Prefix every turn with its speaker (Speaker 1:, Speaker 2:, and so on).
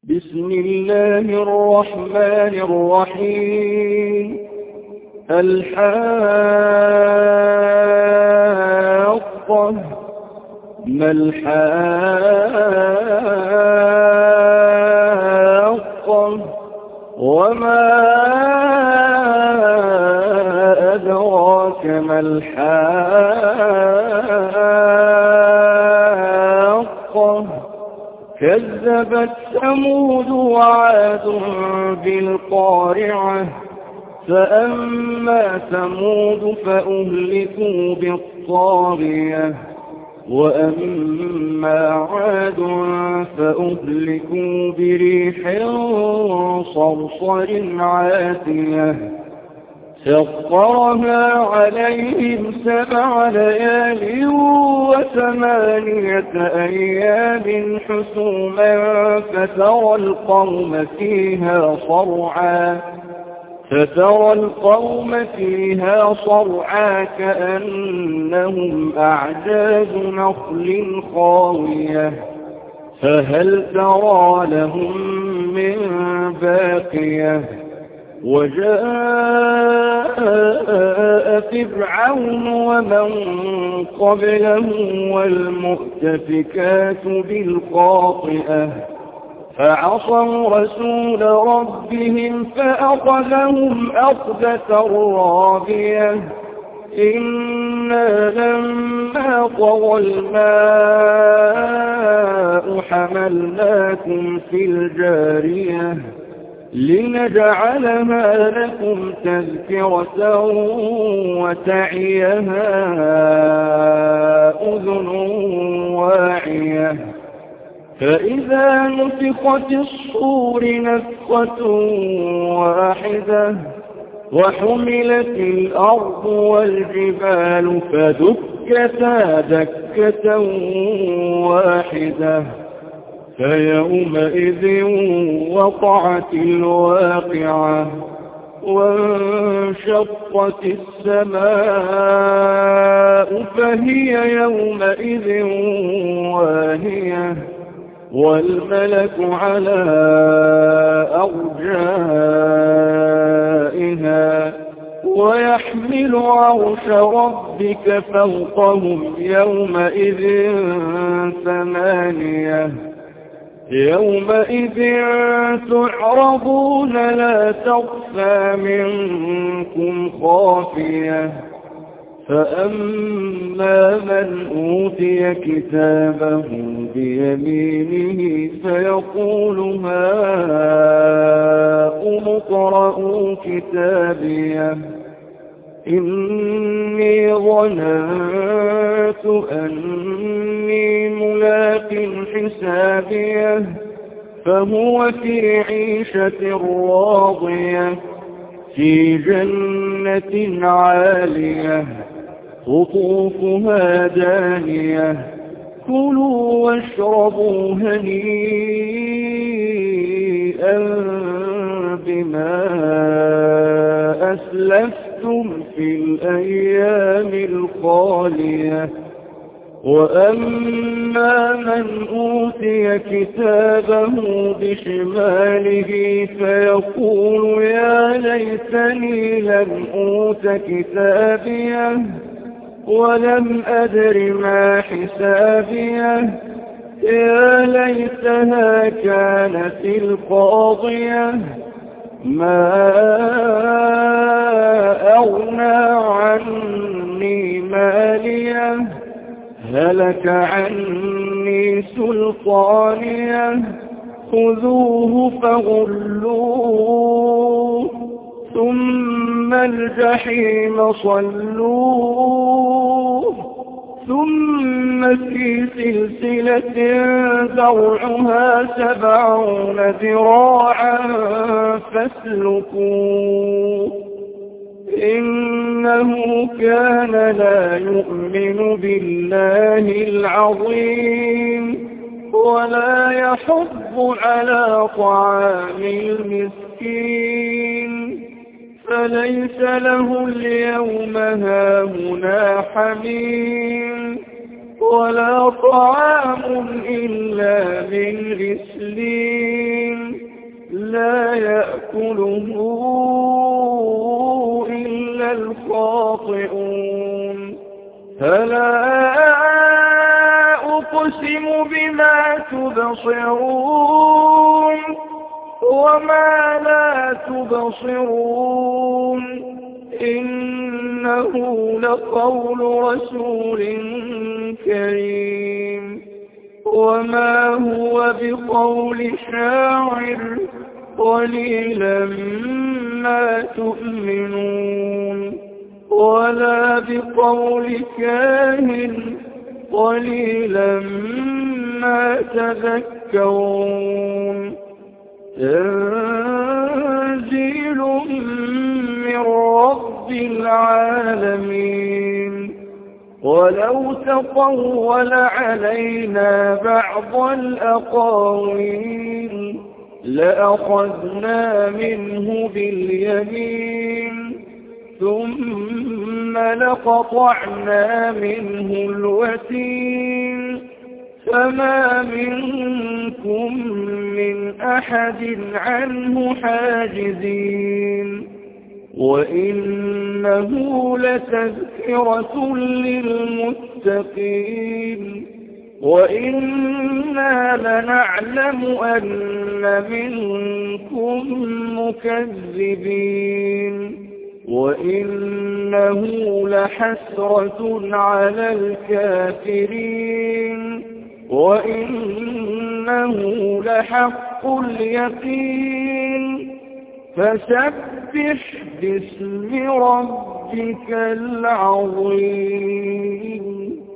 Speaker 1: بسم الله الرحمن الرحيم. الحاقة. ما الحاقة وما أدراك ما الحاقة. كذبت ثمود وعاد بالقارعة. فأما ثمود فأهلكوا بالطاغية وأما عاد فأهلكوا بريح صرصر عاتية سخرها عليهم 7 ليال و8 أيام حسوما فترى القوم فيها صرعا كأنهم أعجاز نخل خاوية فهل ترى لهم من باقية. وجاء فرعون ومن قبله والمؤتفكات بالخاطئة فعصوا رسول ربهم فأخذهم أخذة رابية. إنا لما طغى الماء حملناكم في الجارية لنجعلها لكم تذكرة وتعيها أذن واعية. فإذا نفخ في الصور نفخة واحدة وحملت الأرض والجبال فدكتا دكة واحدة فيومئذ وقعت الواقعة وانشقت السماء فهي يومئذ واهية والملك على أرجائها ويحمل عرش ربك فوقهم يومئذ 8. يومئذ تعرضون لا تخفى منكم خافية. فأما من أوتي كتابه بيمينه فيقول هاؤم اقرءوا كتابيه إني ظننت أني ملاق حسابيه فهو في عيشة راضية في جنة عالية قطوفها دانية كلوا واشربوا هنيئا بما أسلفتم في الأيام الخالية. وأما من أوتي كتابه بشماله فيقول يا ليتني لم أوت كتابيه ولم أدر ما حسابيه يا ليتها كانت القاضية ما أغنى عني ماليه هلك عني سلطانيه خذوه فغلوه ثم الجحيم صلوه ثم في سلسلة ذرعها 70 ذراعا فاسلكوه إنه كان لا يؤمن بالله العظيم ولا يحض على طعام المسكين فليس له اليوم هاهنا حميم ولا طعام إلا من غسلين لا يأكله إلا الخاطئون فلا أقسم بما تبصرون وما لا تبصرون إنه لقول رسول كريم وما هو بقول شاعر قليلا ما تؤمنون ولا بقول كاهن قليلا ما تذكرون تنزيل من رب العالمين ولو تقول علينا بعض الأقاويل لأخذنا منه باليمين ثم لقطعنا منه الوتين فما منكم من أحد عنه حاجزين وإنه لتذكرة للمتقين وإنا لنعلم أن منكم مكذبين وإنه لحسرة على الكافرين وإنه لحق اليقين فسبح باسم ربك العظيم